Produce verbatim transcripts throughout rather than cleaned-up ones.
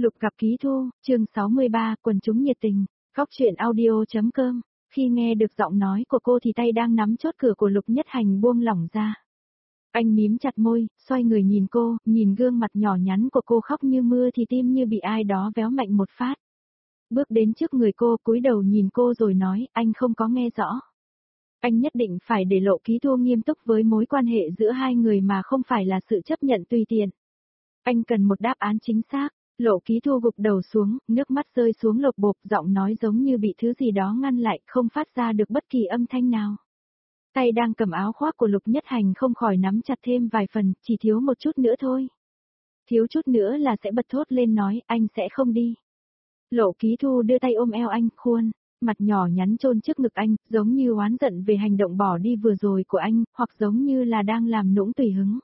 Lục gặp Ký Thu, chương sáu mươi ba, quần chúng nhiệt tình, góc truyện audio.com. Khi nghe được giọng nói của cô thì tay đang nắm chốt cửa của Lục Nhất Hành buông lỏng ra. Anh mím chặt môi, xoay người nhìn cô, nhìn gương mặt nhỏ nhắn của cô khóc như mưa thì tim như bị ai đó véo mạnh một phát. Bước đến trước người cô, cúi đầu nhìn cô rồi nói, anh không có nghe rõ. Anh nhất định phải để Lộ Ký Thu nghiêm túc với mối quan hệ giữa hai người mà không phải là sự chấp nhận tùy tiện. Anh cần một đáp án chính xác. Lộ Ký Thu gục đầu xuống, nước mắt rơi xuống lộp bộp, giọng nói giống như bị thứ gì đó ngăn lại, không phát ra được bất kỳ âm thanh nào. Tay đang cầm áo khoác của Lục Nhất Hành không khỏi nắm chặt thêm vài phần, chỉ thiếu một chút nữa thôi. Thiếu chút nữa là sẽ bật thốt lên nói, anh sẽ không đi. Lộ Ký Thu đưa tay ôm eo anh, khuôn, mặt nhỏ nhắn chôn trước ngực anh, giống như oán giận về hành động bỏ đi vừa rồi của anh, hoặc giống như là đang làm nũng tùy hứng.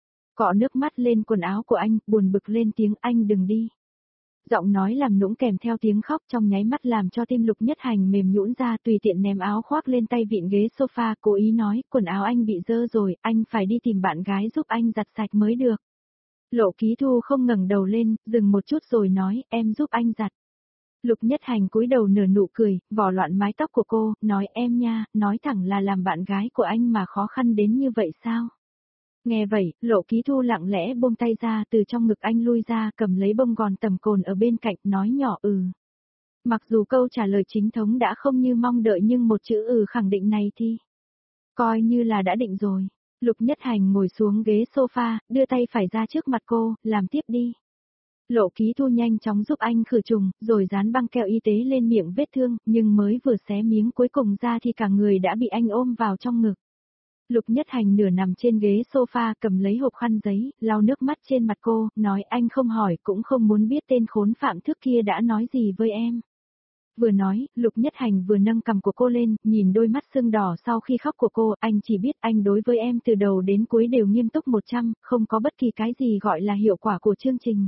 Cọ nước mắt lên quần áo của anh, buồn bực lên tiếng, anh đừng đi. Giọng nói làm nũng kèm theo tiếng khóc trong nháy mắt làm cho tim Lục Nhất Hành mềm nhũn ra, tùy tiện ném áo khoác lên tay vịn ghế sofa, cố ý nói, quần áo anh bị dơ rồi, anh phải đi tìm bạn gái giúp anh giặt sạch mới được. Lộ Ký Thu không ngẩng đầu lên, dừng một chút rồi nói, em giúp anh giặt. Lục Nhất Hành cúi đầu nở nụ cười, vò loạn mái tóc của cô, nói em nha, nói thẳng là làm bạn gái của anh mà khó khăn đến như vậy sao? Nghe vậy, Lộ Ký Thu lặng lẽ buông tay ra, từ trong ngực anh lui ra, cầm lấy bông gòn tầm cồn ở bên cạnh, nói nhỏ ừ. Mặc dù câu trả lời chính thống đã không như mong đợi nhưng một chữ ừ khẳng định này thì coi như là đã định rồi. Lục Nhất Hành ngồi xuống ghế sofa, đưa tay phải ra trước mặt cô, làm tiếp đi. Lộ Ký Thu nhanh chóng giúp anh khử trùng, rồi dán băng keo y tế lên miệng vết thương, nhưng mới vừa xé miếng cuối cùng ra thì cả người đã bị anh ôm vào trong ngực. Lục Nhất Hành nửa nằm trên ghế sofa, cầm lấy hộp khăn giấy, lau nước mắt trên mặt cô, nói anh không hỏi cũng không muốn biết tên khốn phạm thức kia đã nói gì với em. Vừa nói, Lục Nhất Hành vừa nâng cằm của cô lên, nhìn đôi mắt sưng đỏ sau khi khóc của cô, anh chỉ biết anh đối với em từ đầu đến cuối đều nghiêm túc một trăm, không có bất kỳ cái gì gọi là hiệu quả của chương trình.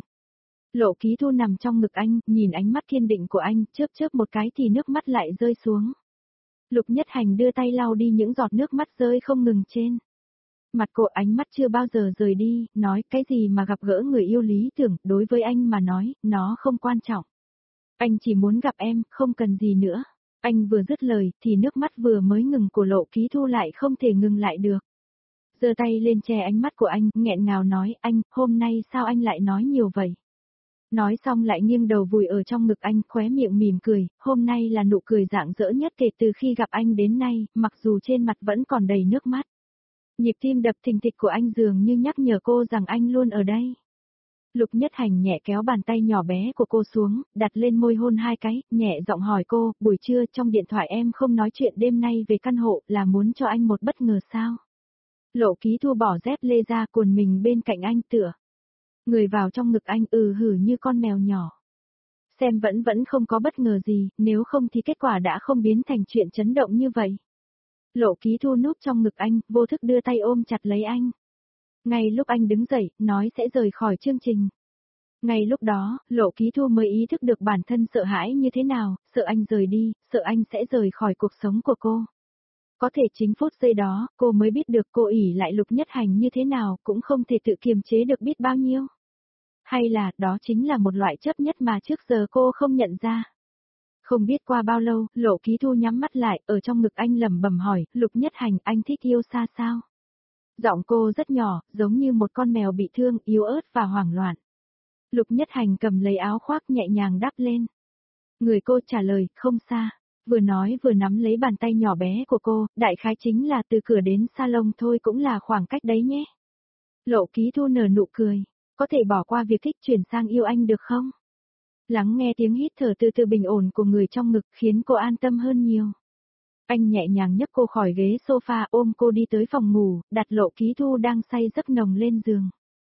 Lộ Ký Thu nằm trong ngực anh, nhìn ánh mắt kiên định của anh, chớp chớp một cái thì nước mắt lại rơi xuống. Lục Nhất Hành đưa tay lau đi những giọt nước mắt rơi không ngừng trên mặt cô, ánh mắt chưa bao giờ rời đi, nói cái gì mà gặp gỡ người yêu lý tưởng, đối với anh mà nói, nó không quan trọng. Anh chỉ muốn gặp em, không cần gì nữa. Anh vừa dứt lời, thì nước mắt vừa mới ngừng của Lộ Ký Thu lại không thể ngừng lại được. Giơ tay lên che ánh mắt của anh, nghẹn ngào nói, anh, hôm nay sao anh lại nói nhiều vậy? Nói xong lại nghiêng đầu vùi ở trong ngực anh, khóe miệng mỉm cười, hôm nay là nụ cười rạng rỡ nhất kể từ khi gặp anh đến nay, mặc dù trên mặt vẫn còn đầy nước mắt. Nhịp tim đập thình thịch của anh dường như nhắc nhở cô rằng anh luôn ở đây. Lục Nhất Hành nhẹ kéo bàn tay nhỏ bé của cô xuống, đặt lên môi hôn hai cái, nhẹ giọng hỏi cô, buổi trưa trong điện thoại em không nói chuyện đêm nay về căn hộ, là muốn cho anh một bất ngờ sao? Lộ Ký Thu bỏ dép lê ra, cuồn mình bên cạnh anh tựa người vào trong ngực anh, ừ hử như con mèo nhỏ. Xem vẫn vẫn không có bất ngờ gì, nếu không thì kết quả đã không biến thành chuyện chấn động như vậy. Lộ Ký Thu núp trong ngực anh, vô thức đưa tay ôm chặt lấy anh. Ngay lúc anh đứng dậy, nói sẽ rời khỏi chương trình. Ngay lúc đó, Lộ Ký Thu mới ý thức được bản thân sợ hãi như thế nào, sợ anh rời đi, sợ anh sẽ rời khỏi cuộc sống của cô. Có thể chính phút giây đó, cô mới biết được cô ỷ lại Lục Nhất Hành như thế nào, cũng không thể tự kiềm chế được biết bao nhiêu. Hay là, đó chính là một loại chấp nhất mà trước giờ cô không nhận ra. Không biết qua bao lâu, Lộ Ký Thu nhắm mắt lại, ở trong ngực anh lẩm bẩm hỏi, Lục Nhất Hành, anh thích yêu xa sao? Giọng cô rất nhỏ, giống như một con mèo bị thương, yếu ớt và hoảng loạn. Lục Nhất Hành cầm lấy áo khoác nhẹ nhàng đắp lên. Người cô trả lời, không xa. Vừa nói vừa nắm lấy bàn tay nhỏ bé của cô, đại khái chính là từ cửa đến salon thôi cũng là khoảng cách đấy nhé. Lộ Ký Thu nở nụ cười, có thể bỏ qua việc thích chuyển sang yêu anh được không? Lắng nghe tiếng hít thở từ từ bình ổn của người trong ngực khiến cô an tâm hơn nhiều. Anh nhẹ nhàng nhấc cô khỏi ghế sofa, ôm cô đi tới phòng ngủ, đặt Lộ Ký Thu đang say giấc nồng lên giường.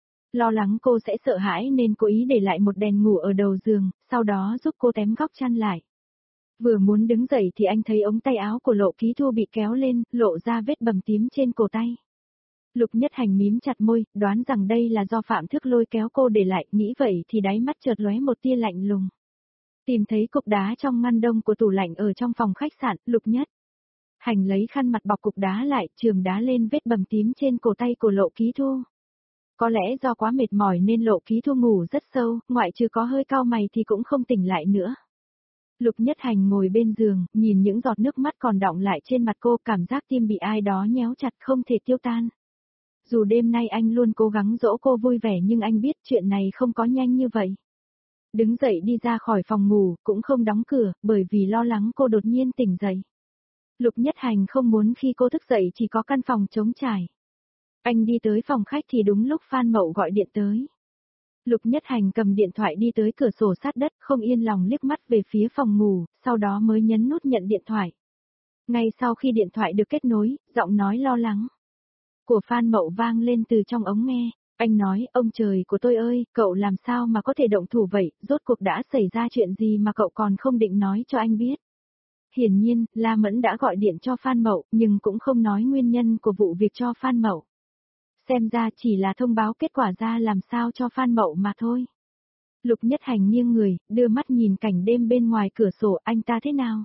Lo lắng cô sẽ sợ hãi nên cố ý để lại một đèn ngủ ở đầu giường, sau đó giúp cô tém góc chăn lại. Vừa muốn đứng dậy thì anh thấy ống tay áo của Lộ Ký Thu bị kéo lên, lộ ra vết bầm tím trên cổ tay. Lục Nhất Hành mím chặt môi, đoán rằng đây là do Phạm Thức lôi kéo cô để lại, nghĩ vậy thì đáy mắt chợt lóe một tia lạnh lùng. Tìm thấy cục đá trong ngăn đông của tủ lạnh ở trong phòng khách sạn, Lục Nhất Hành lấy khăn mặt bọc cục đá lại, chườm đá lên vết bầm tím trên cổ tay của Lộ Ký Thu. Có lẽ do quá mệt mỏi nên Lộ Ký Thu ngủ rất sâu, ngoại trừ có hơi cau mày thì cũng không tỉnh lại nữa. Lục Nhất Hành ngồi bên giường, nhìn những giọt nước mắt còn đọng lại trên mặt cô, cảm giác tim bị ai đó nhéo chặt không thể tiêu tan. Dù đêm nay anh luôn cố gắng dỗ cô vui vẻ nhưng anh biết chuyện này không có nhanh như vậy. Đứng dậy đi ra khỏi phòng ngủ, cũng không đóng cửa, bởi vì lo lắng cô đột nhiên tỉnh dậy. Lục Nhất Hành không muốn khi cô thức dậy chỉ có căn phòng trống trải. Anh đi tới phòng khách thì đúng lúc Phan Mậu gọi điện tới. Lục Nhất Hành cầm điện thoại đi tới cửa sổ sát đất, không yên lòng liếc mắt về phía phòng ngủ, sau đó mới nhấn nút nhận điện thoại. Ngay sau khi điện thoại được kết nối, giọng nói lo lắng của Phan Mậu vang lên từ trong ống nghe. Anh nói, ông trời của tôi ơi, cậu làm sao mà có thể động thủ vậy, rốt cuộc đã xảy ra chuyện gì mà cậu còn không định nói cho anh biết. Hiển nhiên, La Mẫn đã gọi điện cho Phan Mậu, nhưng cũng không nói nguyên nhân của vụ việc cho Phan Mậu. Xem ra chỉ là thông báo kết quả ra làm sao cho Phan Mậu mà thôi. Lục Nhất Hành nghiêng người, đưa mắt nhìn cảnh đêm bên ngoài cửa sổ, anh ta thế nào?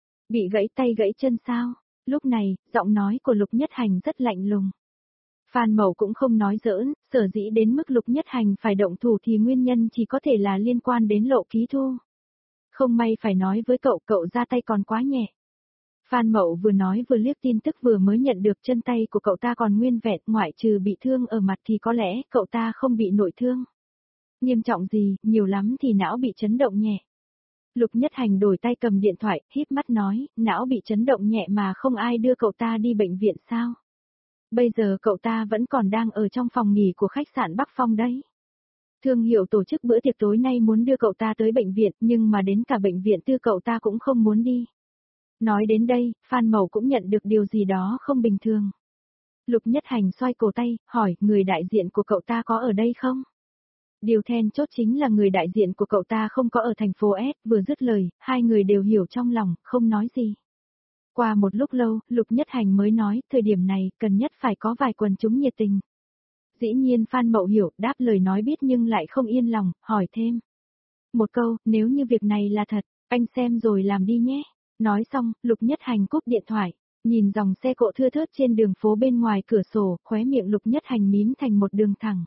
Bị gãy tay gãy chân sao? Lúc này, giọng nói của Lục Nhất Hành rất lạnh lùng. Phan Mậu cũng không nói giỡn, sở dĩ đến mức Lục Nhất Hành phải động thủ thì nguyên nhân chỉ có thể là liên quan đến Lộ Ký Thu. Không may phải nói với cậu, cậu ra tay còn quá nhẹ. Phan Mậu vừa nói vừa liếc tin tức vừa mới nhận được, chân tay của cậu ta còn nguyên vẹn, ngoại trừ bị thương ở mặt thì có lẽ cậu ta không bị nội thương. Nghiêm trọng gì, nhiều lắm thì não bị chấn động nhẹ. Lục Nhất Hành đổi tay cầm điện thoại, híp mắt nói, não bị chấn động nhẹ mà không ai đưa cậu ta đi bệnh viện sao? Bây giờ cậu ta vẫn còn đang ở trong phòng nghỉ của khách sạn Bắc Phong đấy. Thương hiệu tổ chức bữa tiệc tối nay muốn đưa cậu ta tới bệnh viện, nhưng mà đến cả bệnh viện tư cậu ta cũng không muốn đi. Nói đến đây, Phan Mậu cũng nhận được điều gì đó không bình thường. Lục Nhất Hành xoay cổ tay, hỏi, người đại diện của cậu ta có ở đây không? Điều then chốt chính là người đại diện của cậu ta không có ở thành phố S, vừa dứt lời, hai người đều hiểu trong lòng, không nói gì. Qua một lúc lâu, Lục Nhất Hành mới nói, thời điểm này, cần nhất phải có vài quần chúng nhiệt tình. Dĩ nhiên Phan Mậu hiểu, đáp lời nói biết nhưng lại không yên lòng, hỏi thêm. Một câu, nếu như việc này là thật, anh xem rồi làm đi nhé. Nói xong, Lục Nhất Hành cúp điện thoại, nhìn dòng xe cộ thưa thớt trên đường phố bên ngoài cửa sổ, khóe miệng Lục Nhất Hành mím thành một đường thẳng.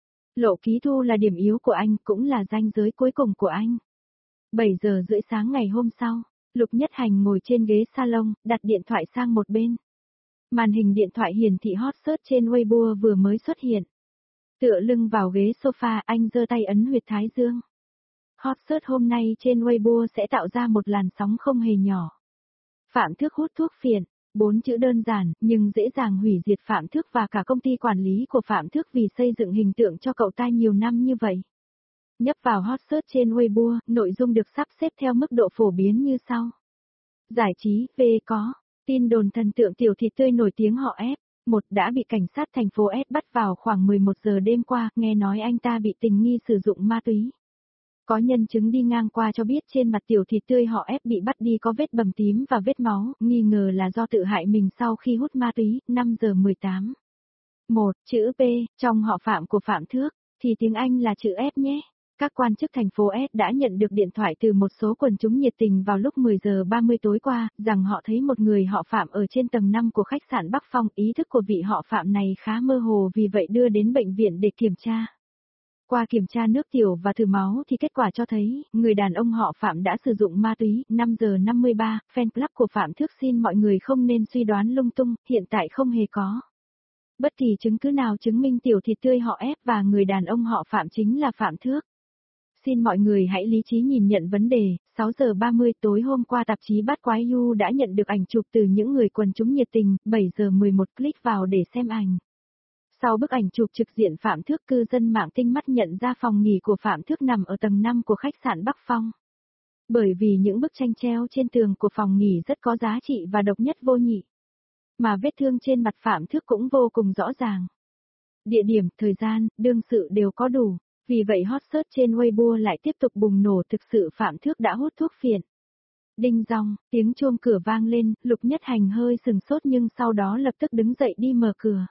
Lộ Ký Thu là điểm yếu của anh, cũng là ranh giới cuối cùng của anh. bảy giờ rưỡi sáng ngày hôm sau, Lục Nhất Hành ngồi trên ghế salon, đặt điện thoại sang một bên. Màn hình điện thoại hiển thị hot search trên Weibo vừa mới xuất hiện. Tựa lưng vào ghế sofa, anh giơ tay ấn huyệt thái dương. Hot search hôm nay trên Weibo sẽ tạo ra một làn sóng không hề nhỏ. Phạm Thước hút thuốc phiện, bốn chữ đơn giản nhưng dễ dàng hủy diệt Phạm Thước và cả công ty quản lý của Phạm Thước vì xây dựng hình tượng cho cậu ta nhiều năm như vậy. Nhấp vào hot search trên Weibo, nội dung được sắp xếp theo mức độ phổ biến như sau. Giải trí, V có, tin đồn thần tượng tiểu thịt tươi nổi tiếng họ F, một đã bị cảnh sát thành phố S bắt vào khoảng mười một giờ đêm qua, nghe nói anh ta bị tình nghi sử dụng ma túy. Có nhân chứng đi ngang qua cho biết trên mặt tiểu thịt tươi họ F bị bắt đi có vết bầm tím và vết máu, nghi ngờ là do tự hại mình sau khi hút ma túy, năm giờ mười tám. một. Chữ P, trong họ Phạm của Phạm Thước, thì tiếng Anh là chữ F nhé. Các quan chức thành phố S đã nhận được điện thoại từ một số quần chúng nhiệt tình vào lúc mười giờ ba mươi tối qua, rằng họ thấy một người họ Phạm ở trên tầng năm của khách sạn Bắc Phong, ý thức của vị họ Phạm này khá mơ hồ vì vậy đưa đến bệnh viện để kiểm tra. Qua kiểm tra nước tiểu và thử máu thì kết quả cho thấy, người đàn ông họ Phạm đã sử dụng ma túy. Năm giờ năm mươi ba, fan club của Phạm Thước xin mọi người không nên suy đoán lung tung, hiện tại không hề có bất kỳ chứng cứ nào chứng minh tiểu thịt tươi họ F và người đàn ông họ Phạm chính là Phạm Thước. Xin mọi người hãy lý trí nhìn nhận vấn đề. Sáu giờ ba mươi tối hôm qua tạp chí Bát Quái You đã nhận được ảnh chụp từ những người quần chúng nhiệt tình, bảy giờ mười một click vào để xem ảnh. Sau bức ảnh chụp trực diện Phạm Thước, cư dân mạng tinh mắt nhận ra phòng nghỉ của Phạm Thước nằm ở tầng năm của khách sạn Bắc Phong. Bởi vì những bức tranh treo trên tường của phòng nghỉ rất có giá trị và độc nhất vô nhị. Mà vết thương trên mặt Phạm Thước cũng vô cùng rõ ràng. Địa điểm, thời gian, đương sự đều có đủ. Vì vậy hot search trên Weibo lại tiếp tục bùng nổ, thực sự Phạm Thước đã hút thuốc phiện. Đinh dong, tiếng chuông cửa vang lên, Lục Nhất Hành hơi sừng sốt nhưng sau đó lập tức đứng dậy đi mở cửa.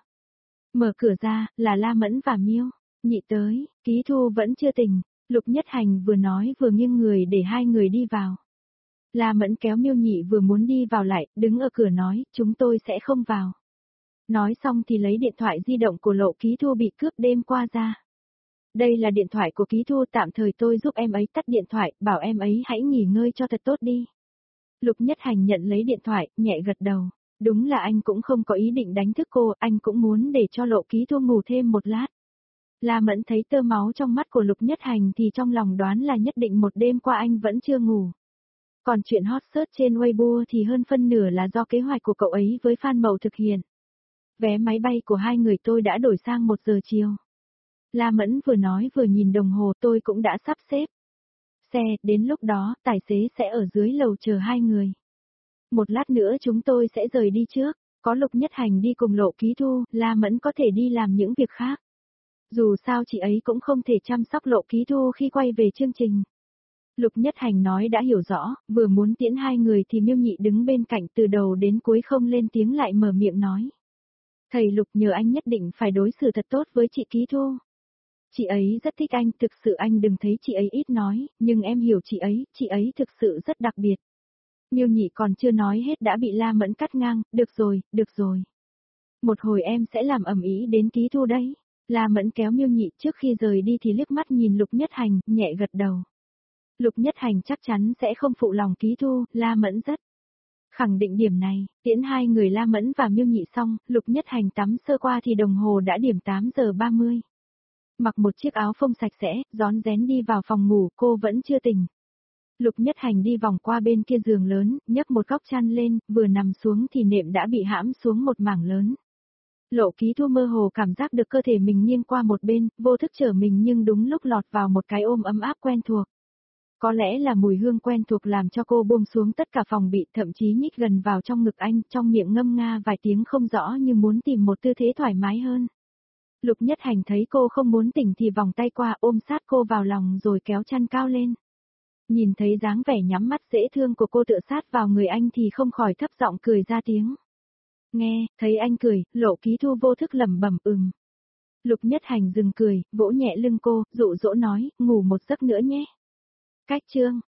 Mở cửa ra, là La Mẫn và Miêu. Nhị tới, Ký Thu vẫn chưa tỉnh. Lục Nhất Hành vừa nói vừa nghiêng người để hai người đi vào. La Mẫn kéo Miêu Nhị vừa muốn đi vào lại, đứng ở cửa nói, chúng tôi sẽ không vào. Nói xong thì lấy điện thoại di động của Lộ Ký Thu bị cướp đêm qua ra. Đây là điện thoại của Ký Thu, tạm thời tôi giúp em ấy tắt điện thoại, bảo em ấy hãy nghỉ ngơi cho thật tốt đi. Lục Nhất Hành nhận lấy điện thoại, nhẹ gật đầu. Đúng là anh cũng không có ý định đánh thức cô, anh cũng muốn để cho Lộ Ký Thu ngủ thêm một lát. La Mẫn thấy tơ máu trong mắt của Lục Nhất Hành thì trong lòng đoán là nhất định một đêm qua anh vẫn chưa ngủ. Còn chuyện hot search trên Weibo thì hơn phân nửa là do kế hoạch của cậu ấy với Phan Mậu thực hiện. Vé máy bay của hai người tôi đã đổi sang một giờ chiều. La Mẫn vừa nói vừa nhìn đồng hồ, tôi cũng đã sắp xếp xe, đến lúc đó tài xế sẽ ở dưới lầu chờ hai người. Một lát nữa chúng tôi sẽ rời đi trước, có Lục Nhất Hành đi cùng Lộ Ký Thu, La Mẫn có thể đi làm những việc khác. Dù sao chị ấy cũng không thể chăm sóc Lộ Ký Thu khi quay về chương trình. Lục Nhất Hành nói đã hiểu rõ, vừa muốn tiễn hai người thì Miêu Nhị đứng bên cạnh từ đầu đến cuối không lên tiếng lại mở miệng nói. Thầy Lục, nhờ anh nhất định phải đối xử thật tốt với chị Ký Thu. Chị ấy rất thích anh, thực sự anh đừng thấy chị ấy ít nói, nhưng em hiểu chị ấy, chị ấy thực sự rất đặc biệt. Miêu Nhị còn chưa nói hết đã bị La Mẫn cắt ngang, được rồi, được rồi. Một hồi em sẽ làm ầm ĩ đến Ký Thu đấy. La Mẫn kéo Miêu Nhị trước khi rời đi thì liếc mắt nhìn Lục Nhất Hành, nhẹ gật đầu. Lục Nhất Hành chắc chắn sẽ không phụ lòng Ký Thu, La Mẫn rất khẳng định điểm này. Tiễn hai người La Mẫn và Miêu Nhị xong, Lục Nhất Hành tắm sơ qua thì đồng hồ đã điểm tám giờ ba mươi. Mặc một chiếc áo phông sạch sẽ, rón rén đi vào phòng ngủ, cô vẫn chưa tỉnh. Lục Nhất Hành đi vòng qua bên kia giường lớn, nhấc một góc chăn lên, vừa nằm xuống thì nệm đã bị hãm xuống một mảng lớn. Lộ Ký Thu mơ hồ cảm giác được cơ thể mình nghiêng qua một bên, vô thức trở mình nhưng đúng lúc lọt vào một cái ôm ấm áp quen thuộc. Có lẽ là mùi hương quen thuộc làm cho cô buông xuống tất cả phòng bị, thậm chí nhích gần vào trong ngực anh, trong miệng ngâm nga vài tiếng không rõ như muốn tìm một tư thế thoải mái hơn. Lục Nhất Hành thấy cô không muốn tỉnh thì vòng tay qua ôm sát cô vào lòng rồi kéo chăn cao lên. Nhìn thấy dáng vẻ nhắm mắt dễ thương của cô tựa sát vào người anh thì không khỏi thấp giọng cười ra tiếng. Nghe, thấy anh cười, Lộ Ký Thu vô thức lẩm bẩm ừm. Lục Nhất Hành dừng cười, vỗ nhẹ lưng cô, dụ dỗ nói, ngủ một giấc nữa nhé. Cách chương